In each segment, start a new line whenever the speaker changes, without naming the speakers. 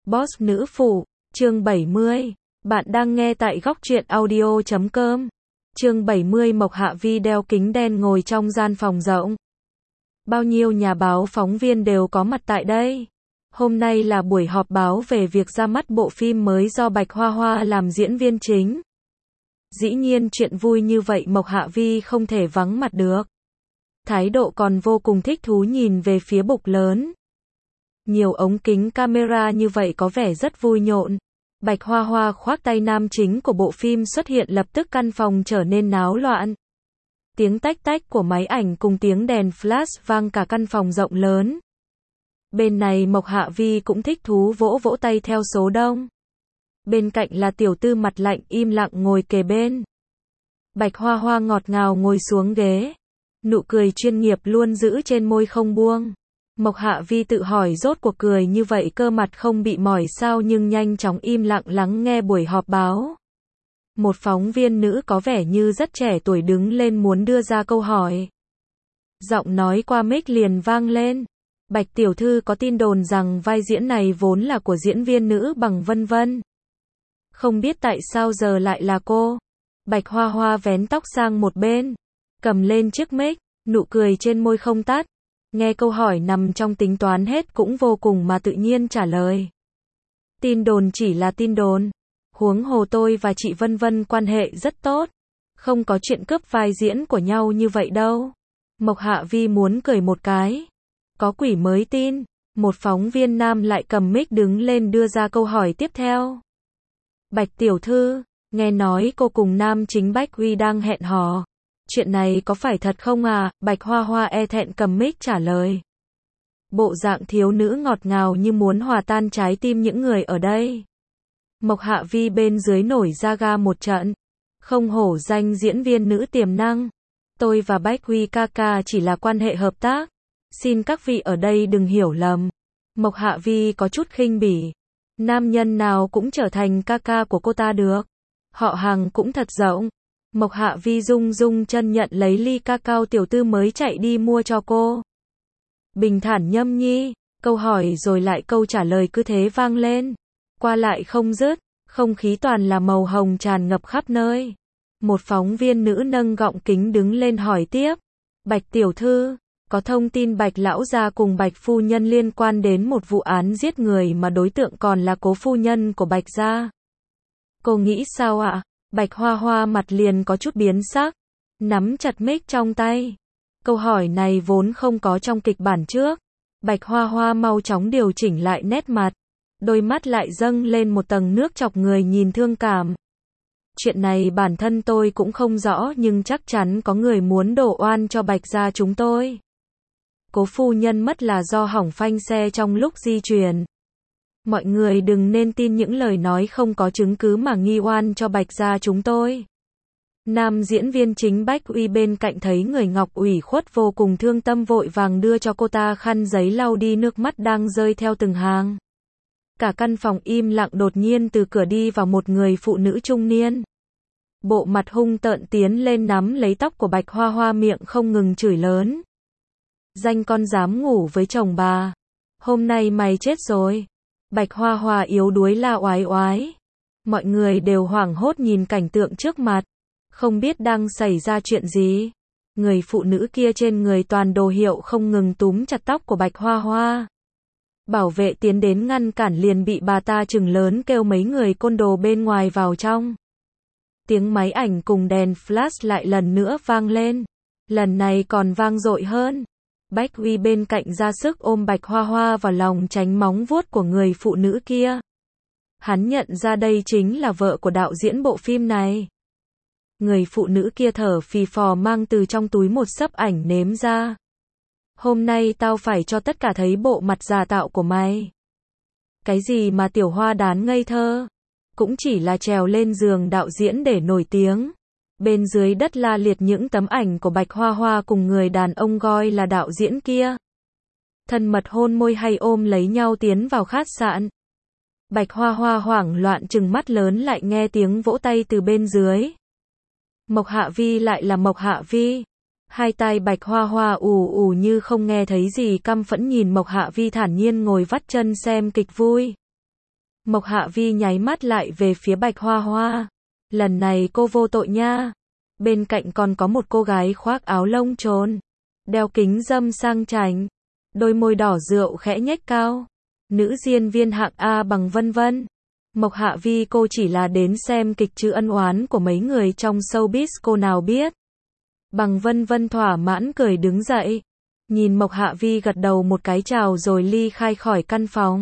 Boss nữ phụ, chương 70. Bạn đang nghe tại góc truyện audio.com. Chương 70. Mộc Hạ Vi đeo kính đen ngồi trong gian phòng rộng. Bao nhiêu nhà báo phóng viên đều có mặt tại đây. Hôm nay là buổi họp báo về việc ra mắt bộ phim mới do Bạch Hoa Hoa làm diễn viên chính. Dĩ nhiên chuyện vui như vậy Mộc Hạ Vi không thể vắng mặt được. Thái độ còn vô cùng thích thú nhìn về phía bục lớn. Nhiều ống kính camera như vậy có vẻ rất vui nhộn. Bạch Hoa Hoa khoác tay nam chính của bộ phim xuất hiện, lập tức căn phòng trở nên náo loạn. Tiếng tách tách của máy ảnh cùng tiếng đèn flash vang cả căn phòng rộng lớn. Bên này Mộc Hạ Vi cũng thích thú vỗ vỗ tay theo số đông. Bên cạnh là tiểu tư mặt lạnh im lặng ngồi kề bên. Bạch Hoa Hoa ngọt ngào ngồi xuống ghế. Nụ cười chuyên nghiệp luôn giữ trên môi không buông. Mộc Hạ Vi tự hỏi rốt cuộc cười như vậy cơ mặt không bị mỏi sao, nhưng nhanh chóng im lặng lắng nghe buổi họp báo. Một phóng viên nữ có vẻ như rất trẻ tuổi đứng lên muốn đưa ra câu hỏi. Giọng nói qua mic liền vang lên. Bạch tiểu thư, có tin đồn rằng vai diễn này vốn là của diễn viên nữ Bằng Vân Vân. Không biết tại sao giờ lại là cô. Bạch Hoa Hoa vén tóc sang một bên, cầm lên chiếc mic, nụ cười trên môi không tắt. Nghe câu hỏi nằm trong tính toán hết cũng vô cùng mà tự nhiên trả lời. Tin đồn chỉ là tin đồn. Huống hồ tôi và chị Vân Vân quan hệ rất tốt. Không có chuyện cướp vai diễn của nhau như vậy đâu. Mộc Hạ Vi muốn cười một cái. Có quỷ mới tin. Một phóng viên nam lại cầm mic đứng lên đưa ra câu hỏi tiếp theo. Bạch tiểu thư, nghe nói cô cùng nam chính Bách Huy đang hẹn hò. Chuyện này có phải thật không à? Bạch Hoa Hoa e thẹn cầm mic trả lời. Bộ dạng thiếu nữ ngọt ngào như muốn hòa tan trái tim những người ở đây. Mộc Hạ Vi bên dưới nổi da ga một trận. Không hổ danh diễn viên nữ tiềm năng. Tôi và Bách Huy ca ca chỉ là quan hệ hợp tác. Xin các vị ở đây đừng hiểu lầm. Mộc Hạ Vi có chút khinh bỉ. Nam nhân nào cũng trở thành ca ca của cô ta được. Họ hàng cũng thật rộng. Mộc Hạ Vi rung rung chân nhận lấy ly cacao tiểu tư mới chạy đi mua cho cô. Bình thản nhâm nhi, câu hỏi rồi lại câu trả lời cứ thế vang lên. Qua lại không dứt, không khí toàn là màu hồng tràn ngập khắp nơi. Một phóng viên nữ nâng gọng kính đứng lên hỏi tiếp. Bạch tiểu thư, có thông tin Bạch lão gia cùng Bạch phu nhân liên quan đến một vụ án giết người mà đối tượng còn là cố phu nhân của Bạch gia. Cô nghĩ sao ạ? Bạch Hoa Hoa mặt liền có chút biến sắc, nắm chặt mic trong tay. Câu hỏi này vốn không có trong kịch bản trước. Bạch Hoa Hoa mau chóng điều chỉnh lại nét mặt, đôi mắt lại dâng lên một tầng nước chọc người nhìn thương cảm. Chuyện này bản thân tôi cũng không rõ, nhưng chắc chắn có người muốn đổ oan cho Bạch gia chúng tôi. Cố phu nhân mất là do hỏng phanh xe trong lúc di chuyển. Mọi người đừng nên tin những lời nói không có chứng cứ mà nghi oan cho Bạch gia chúng tôi. Nam diễn viên chính Bách Uy bên cạnh thấy người ngọc ủy khuất vô cùng thương tâm, vội vàng đưa cho cô ta khăn giấy lau đi nước mắt đang rơi theo từng hàng. Cả căn phòng im lặng, đột nhiên từ cửa đi vào một người phụ nữ trung niên. Bộ mặt hung tợn tiến lên nắm lấy tóc của Bạch Hoa Hoa, miệng không ngừng chửi lớn. Danh con dám ngủ với chồng bà. Hôm nay mày chết rồi. Bạch Hoa Hoa yếu đuối la oái oái. Mọi người đều hoảng hốt nhìn cảnh tượng trước mặt. Không biết đang xảy ra chuyện gì. Người phụ nữ kia trên người toàn đồ hiệu không ngừng túm chặt tóc của Bạch Hoa Hoa. Bảo vệ tiến đến ngăn cản liền bị bà ta trừng lớn kêu mấy người côn đồ bên ngoài vào trong. Tiếng máy ảnh cùng đèn flash lại lần nữa vang lên. Lần này còn vang dội hơn. Bách Huy bên cạnh ra sức ôm Bạch Hoa Hoa vào lòng tránh móng vuốt của người phụ nữ kia. Hắn nhận ra đây chính là vợ của đạo diễn bộ phim này. Người phụ nữ kia thở phì phò mang từ trong túi một xấp ảnh nếm ra. Hôm nay tao phải cho tất cả thấy bộ mặt giả tạo của mày. Cái gì mà tiểu hoa đán ngây thơ. Cũng chỉ là trèo lên giường đạo diễn để nổi tiếng. Bên dưới đất la liệt những tấm ảnh của Bạch Hoa Hoa cùng người đàn ông gọi là đạo diễn kia. Thân mật hôn môi hay ôm lấy nhau tiến vào khách sạn. Bạch Hoa Hoa hoảng loạn trừng mắt lớn lại nghe tiếng vỗ tay từ bên dưới. Mộc Hạ Vi lại là Mộc Hạ Vi. Hai tay Bạch Hoa Hoa ù ù như không nghe thấy gì, căm phẫn nhìn Mộc Hạ Vi thản nhiên ngồi vắt chân xem kịch vui. Mộc Hạ Vi nháy mắt lại về phía Bạch Hoa Hoa. Lần này cô vô tội nha. Bên cạnh còn có một cô gái khoác áo lông trồn, đeo kính râm sang chảnh, đôi môi đỏ rượu khẽ nhếch cao. Nữ diễn viên hạng A bằng Vân Vân. Mộc Hạ Vi cô chỉ là đến xem kịch chứ ân oán của mấy người trong showbiz cô nào biết. Bằng Vân Vân thỏa mãn cười đứng dậy. Nhìn Mộc Hạ Vi gật đầu một cái chào rồi ly khai khỏi căn phòng.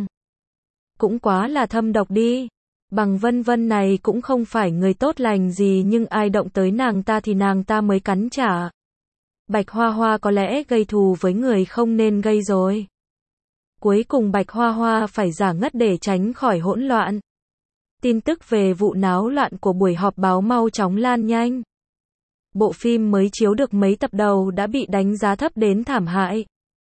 Cũng quá là thâm độc đi. Bằng Vân Vân này cũng không phải người tốt lành gì nhưng ai động tới nàng ta thì nàng ta mới cắn trả. Bạch Hoa Hoa có lẽ gây thù với người không nên gây rồi. Cuối cùng Bạch Hoa Hoa phải giả ngất để tránh khỏi hỗn loạn. Tin tức về vụ náo loạn của buổi họp báo mau chóng lan nhanh. Bộ phim mới chiếu được mấy tập đầu đã bị đánh giá thấp đến thảm hại.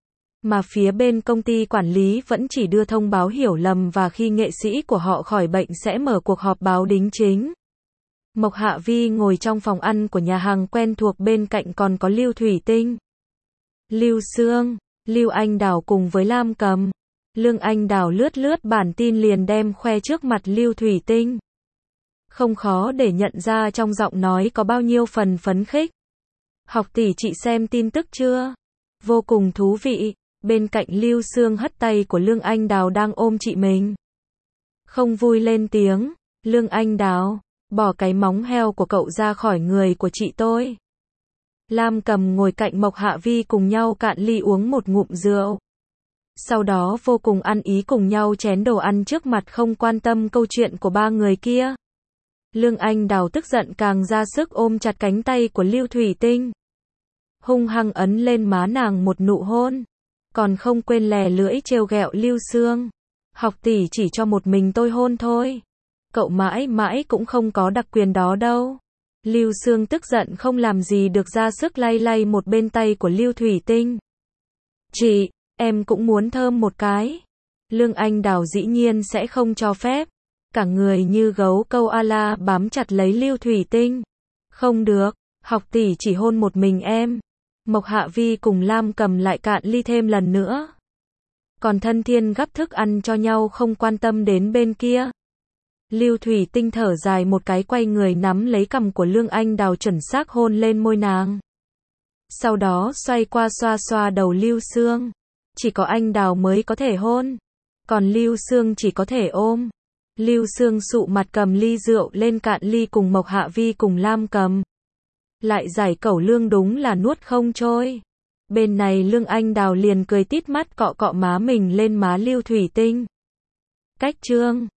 Mà phía bên công ty quản lý vẫn chỉ đưa thông báo hiểu lầm và khi nghệ sĩ của họ khỏi bệnh sẽ mở cuộc họp báo đính chính. Mộc Hạ Vi ngồi trong phòng ăn của nhà hàng quen thuộc, bên cạnh còn có Lưu Thủy Tinh, Lưu Sương, Lưu Anh Đào cùng với Lam Cầm. Lương Anh Đào lướt lướt bản tin liền đem khoe trước mặt Lưu Thủy Tinh. Không khó để nhận ra trong giọng nói có bao nhiêu phần phấn khích. Học tỷ, chị xem tin tức chưa? Vô cùng thú vị. Bên cạnh Lưu Sương hất tay của Lương Anh Đào đang ôm chị mình. Không vui lên tiếng. Lương Anh Đào, bỏ cái móng heo của cậu ra khỏi người của chị tôi. Lam Cầm ngồi cạnh Mộc Hạ Vi cùng nhau cạn ly uống một ngụm rượu. Sau đó vô cùng ăn ý cùng nhau chén đồ ăn trước mặt, không quan tâm câu chuyện của ba người kia. Lương Anh Đào tức giận càng ra sức ôm chặt cánh tay của Lưu Thủy Tinh. Hung hăng ấn lên má nàng một nụ hôn. Còn không quên lè lưỡi trêu ghẹo Lưu Sương. Học tỷ, chỉ cho một mình tôi hôn thôi. Cậu mãi mãi cũng không có đặc quyền đó đâu. Lưu Sương tức giận không làm gì được ra sức lay lay một bên tay của Lưu Thủy Tinh. Chị, em cũng muốn thơm một cái. Lương Anh Đào dĩ nhiên sẽ không cho phép. Cả người như gấu câu a-la bám chặt lấy Lưu Thủy Tinh. Không được, học tỷ chỉ hôn một mình em. Mộc Hạ Vi cùng Lam Cầm lại cạn ly thêm lần nữa. Còn Thân Thiên gắp thức ăn cho nhau không quan tâm đến bên kia. Lưu Thủy Tinh thở dài một cái, quay người nắm lấy cằm của Lương Anh Đào chuẩn xác hôn lên môi nàng. Sau đó xoay qua xoa xoa đầu Lưu Sương. Chỉ có anh Đào mới có thể hôn. Còn Lưu Sương chỉ có thể ôm. Lưu Sương sụ mặt cầm ly rượu lên cạn ly cùng Mộc Hạ Vi cùng Lam Cầm. Lại giải cẩu lương đúng là nuốt không trôi. Bên này Lương Anh Đào liền cười tít mắt cọ cọ má mình lên má Lưu Thủy Tinh. Cách chương